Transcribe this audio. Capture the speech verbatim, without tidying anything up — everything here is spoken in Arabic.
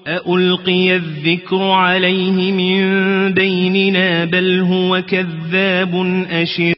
أألقي الذكر عليه من بيننا بل هو كذاب أشر